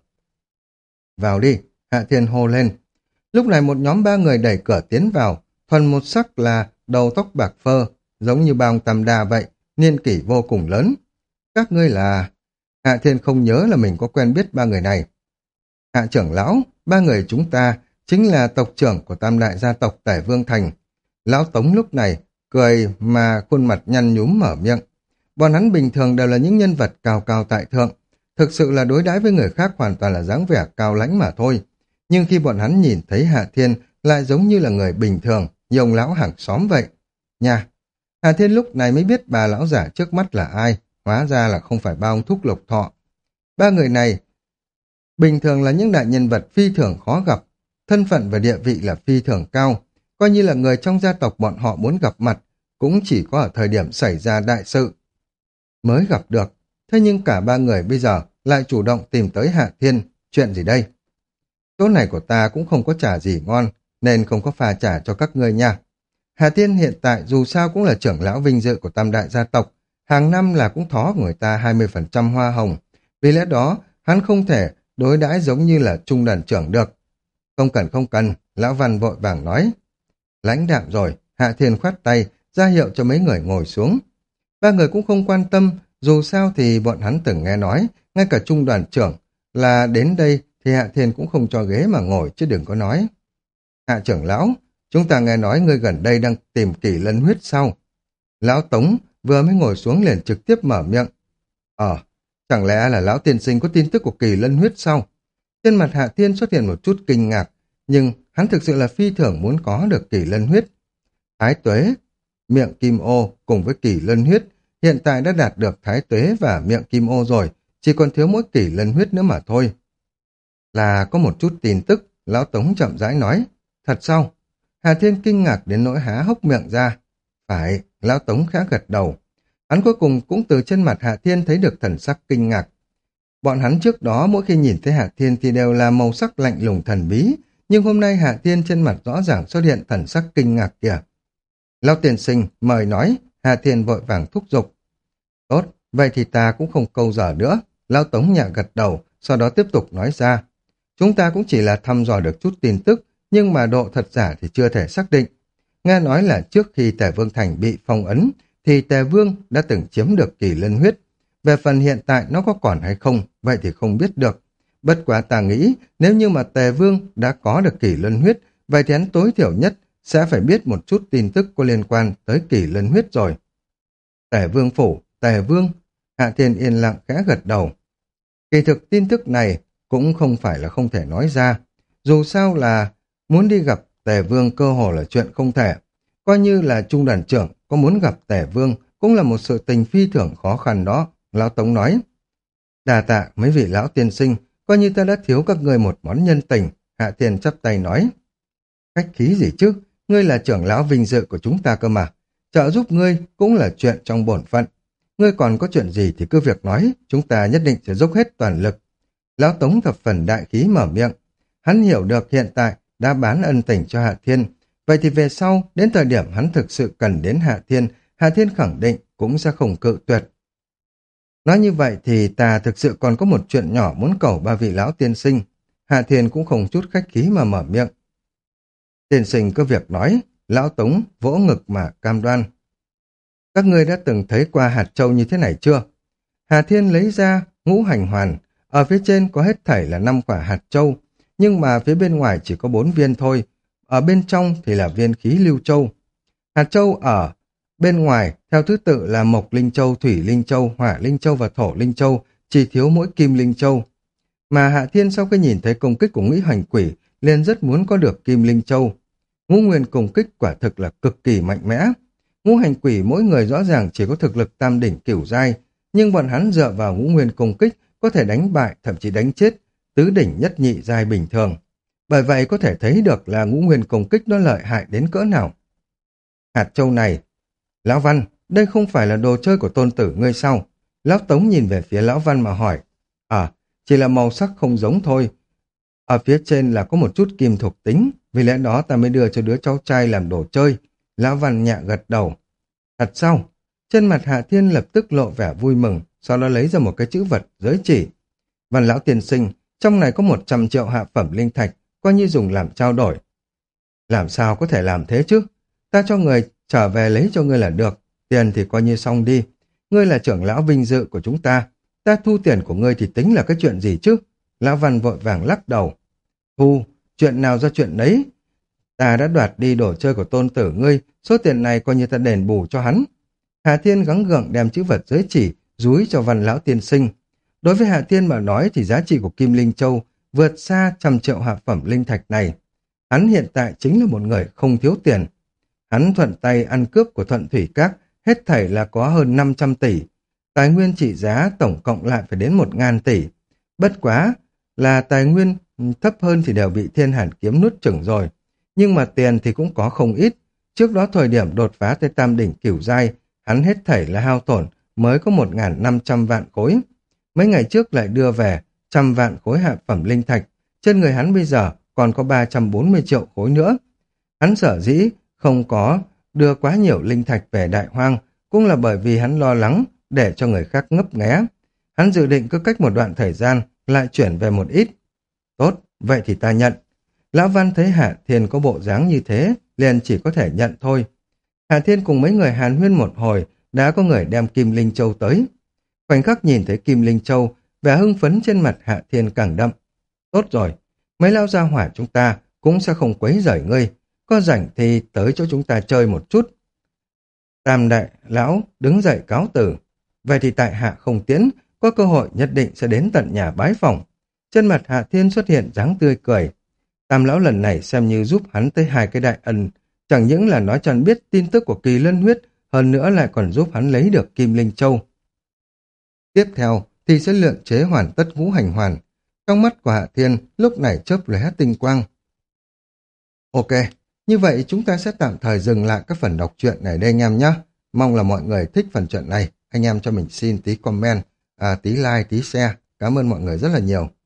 [SPEAKER 1] Vào đi, Hạ Thiên hô lên. Lúc này một nhóm ba người đẩy cửa tiến vào, thuần một sắc là đầu tóc bạc phơ, giống như ba ông Tam Đa vậy, niên kỷ vô cùng lớn. Các ngươi là... Hạ Thiên không nhớ là mình có quen biết ba người này. Hạ trưởng lão, ba người chúng ta chính là tộc trưởng của tam đại gia tộc Tề Vương Thành. Lão Tống lúc này cười mà khuôn mặt nhăn nhúm mở miệng. Bọn hắn bình thường đều là những nhân vật cao cao tại thượng, thực sự là đối đãi với người khác hoàn toàn là dáng vẻ cao lãnh mà thôi. Nhưng khi bọn hắn nhìn thấy Hạ Thiên lại giống như là người bình thường, như ông lão hàng xóm vậy. Nha, Hạ Thiên lúc này mới biết bà lão giả trước mắt là ai, hóa ra là không phải ba ông thúc Lộc Thọ. Ba người này bình thường là những đại nhân vật phi thường khó gặp, thân phận và địa vị là phi thường cao, coi như là người trong gia tộc bọn họ muốn gặp mặt, cũng chỉ có ở thời điểm xảy ra đại sự mới gặp được. Thế nhưng cả ba người bây giờ lại chủ động tìm tới Hạ Thiên, chuyện gì đây? Chỗ này của ta cũng không có trà gì ngon, nên không có pha trà cho các ngươi nha. Hạ Thiên hiện tại dù sao cũng là trưởng lão vinh dự của tam đại gia tộc, hàng năm là cũng thó của người ta hai mươi phần trăm hoa hồng, vì lẽ đó hắn không thể đối đãi giống như là trung đoàn trưởng được. Không cần không cần, lão Văn vội vàng nói. Lãnh đạm rồi, Hạ Thiên khoát tay, ra hiệu cho mấy người ngồi xuống. Ba người cũng không quan tâm, dù sao thì bọn hắn từng nghe nói, ngay cả trung đoàn trưởng là đến đây thì Hạ Thiên cũng không cho ghế mà ngồi chứ đừng có nói. Hạ trưởng lão, chúng ta nghe nói ngươi gần đây đang tìm Kỳ Lân huyết sau. Lão Tống vừa mới ngồi xuống liền trực tiếp mở miệng. Ờ, chẳng lẽ là lão tiên sinh có tin tức của Kỳ Lân huyết sau? Trên mặt Hạ Thiên xuất hiện một chút kinh ngạc, nhưng hắn thực sự là phi thường muốn có được kỳ lân huyết. Thái tuế, miệng kim ô cùng với kỳ lân huyết hiện tại đã đạt được thái tuế và miệng kim ô rồi, chỉ còn thiếu mỗi kỳ lân huyết nữa mà thôi. Là có một chút tin tức, Lão Tống chậm rãi nói. Thật sao? Hà Thiên kinh ngạc đến nỗi há hốc miệng ra. Phải, Lão Tống khẽ gật đầu. Hắn cuối cùng cũng từ trên mặt Hạ Thiên thấy được thần sắc kinh ngạc. Bọn hắn trước đó mỗi khi nhìn thấy Hạ Thiên thì đều là màu sắc lạnh lùng thần bí, nhưng hôm nay Hạ Thiên trên mặt rõ ràng xuất hiện thần sắc kinh ngạc kìa. Lão tiên sinh, mời nói, Hạ Thiên vội vàng thúc giục. Tốt, vậy thì ta cũng không câu giờ nữa. Lão Tống nhẹ gật đầu, sau đó tiếp tục nói ra. Chúng ta cũng chỉ là thăm dò được chút tin tức, nhưng mà độ thật giả thì chưa thể xác định. Nghe nói là trước khi Tề Vương Thành bị phong ấn, thì Tề Vương đã từng chiếm được kỳ lân huyết. Về phần hiện tại nó có còn hay không, vậy thì không biết được. Bất quá ta nghĩ, nếu như mà Tề Vương đã có được kỳ lân huyết, vậy thì hắn tối thiểu nhất sẽ phải biết một chút tin tức có liên quan tới kỳ lân huyết rồi. Tề Vương phủ, Tề Vương, Hạ Thiên yên lặng khẽ gật đầu. Kỳ thực tin tức này cũng không phải là không thể nói ra. Dù sao là muốn đi gặp Tề Vương cơ hồ là chuyện không thể. Coi như là trung đoàn trưởng có muốn gặp Tề Vương cũng là một sự tình phi thường khó khăn đó, Lão Tống nói. Đà tạ mấy vị lão tiên sinh, coi như ta đã thiếu các ngươi một món nhân tình, Hạ Thiên chắp tay nói. Khách khí gì chứ, ngươi là trưởng lão vinh dự của chúng ta cơ mà. Trợ giúp ngươi cũng là chuyện trong bổn phận. Ngươi còn có chuyện gì thì cứ việc nói, chúng ta nhất định sẽ dốc hết toàn lực. Lão Tống thập phần đại khí mở miệng. Hắn hiểu được hiện tại đã bán ân tình cho Hạ Thiên. Vậy thì về sau, đến thời điểm hắn thực sự cần đến Hạ Thiên, Hạ Thiên khẳng định cũng sẽ không cự tuyệt. Nói như vậy thì ta thực sự còn có một chuyện nhỏ muốn cầu ba vị lão tiên sinh. Hạ Thiên cũng không chút khách khí mà mở miệng. Tiên sinh cứ việc nói, Lão Tống vỗ ngực mà cam đoan. Các ngươi đã từng thấy qua hạt châu như thế này chưa? Hà Thiên lấy ra ngũ hành hoàn, ở phía trên có hết thảy là năm quả hạt châu, nhưng mà phía bên ngoài chỉ có bốn viên thôi, ở bên trong thì là viên khí lưu châu. Hạt châu ở bên ngoài theo thứ tự là mộc linh châu, thủy linh châu, hỏa linh châu và thổ linh châu, chỉ thiếu mỗi kim linh châu. Mà Hạ Thiên sau khi nhìn thấy công kích của ngũ hành quỷ, liền rất muốn có được kim linh châu. Ngũ nguyên công kích quả thực là cực kỳ mạnh mẽ. Ngũ hành quỷ mỗi người rõ ràng chỉ có thực lực tam đỉnh cửu giai, nhưng bọn hắn dựa vào ngũ nguyên công kích có thể đánh bại, thậm chí đánh chết tứ đỉnh nhất nhị giai bình thường. Bởi vậy có thể thấy được là ngũ nguyên công kích nó lợi hại đến cỡ nào. Hạt châu này, Lão Văn, đây không phải là đồ chơi của tôn tử ngươi sao? Lão Tống nhìn về phía Lão Văn mà hỏi. À, chỉ là màu sắc không giống thôi. Ở phía trên là có một chút kim thuộc tính, vì lẽ đó ta mới đưa cho đứa cháu trai làm đồ chơi. Lão Văn nhẹ gật đầu. Thật sao? Trên mặt Hạ Thiên lập tức lộ vẻ vui mừng, sau đó lấy ra một cái chữ vật giới chỉ. Văn lão tiên sinh, trong này có một trăm triệu hạ phẩm linh thạch, coi như dùng làm trao đổi. Làm sao có thể làm thế chứ? Ta cho người trở về lấy cho ngươi là được, tiền thì coi như xong đi. Ngươi là trưởng lão vinh dự của chúng ta, ta thu tiền của ngươi thì tính là cái chuyện gì chứ? Lão Văn vội vàng lắc đầu. Thu, chuyện nào do chuyện đấy? Ta đã đoạt đi đồ chơi của tôn tử ngươi, số tiền này coi như ta đền bù cho hắn. Hà Thiên gắng gượng đem chữ vật giới chỉ dúi cho Văn lão tiên sinh. Đối với Hà Thiên mà nói thì giá trị của Kim Linh Châu vượt xa trăm triệu hạ phẩm linh thạch này. Hắn hiện tại chính là một người không thiếu tiền. Hắn thuận tay ăn cướp của Thuận Thủy Các, hết thảy là có hơn năm trăm tỷ. Tài nguyên trị giá tổng cộng lại phải đến một ngàn tỷ. Bất quá là tài nguyên thấp hơn thì đều bị Thiên Hàn Kiếm nuốt chửng rồi. Nhưng mà tiền thì cũng có không ít. Trước đó thời điểm đột phá tới tam đỉnh cửu giai, hắn hết thảy là hao tổn mới có một nghìn năm trăm vạn khối. Mấy ngày trước lại đưa về trăm vạn khối hạ phẩm linh thạch. Trên người hắn bây giờ còn có ba trăm bốn mươi triệu khối nữa. Hắn sở dĩ không có đưa quá nhiều linh thạch về Đại Hoang cũng là bởi vì hắn lo lắng để cho người khác ngấp nghé. Hắn dự định cứ cách một đoạn thời gian lại chuyển về một ít. Tốt, vậy thì ta nhận. Lão Văn thấy Hạ Thiên có bộ dáng như thế, liền chỉ có thể nhận thôi. Hạ Thiên cùng mấy người hàn huyên một hồi, đã có người đem Kim Linh Châu tới. Khoảnh khắc nhìn thấy Kim Linh Châu, vẻ hưng phấn trên mặt Hạ Thiên càng đậm. Tốt rồi, mấy lão gia hỏa chúng ta cũng sẽ không quấy rầy ngươi. Có rảnh thì tới chỗ chúng ta chơi một chút. Tam đại lão đứng dậy cáo từ. Vậy thì tại Hạ không tiễn, có cơ hội nhất định sẽ đến tận nhà bái phỏng. Trên mặt Hạ Thiên xuất hiện dáng tươi cười. Tam lão lần này xem như giúp hắn tới hai cái đại ân, chẳng những là nói cho hắn biết tin tức của kỳ lân huyết, hơn nữa lại còn giúp hắn lấy được Kim Linh Châu. Tiếp theo thì sẽ luyện chế hoàn tất ngũ hành hoàn. Trong mắt của Hạ Thiên lúc này chớp lóe tinh quang. Ok, như vậy chúng ta sẽ tạm thời dừng lại các phần đọc truyện này đây anh em nhé. Mong là mọi người thích phần truyện này. Anh em cho mình xin tí comment, à, tí like, tí share. Cảm ơn mọi người rất là nhiều.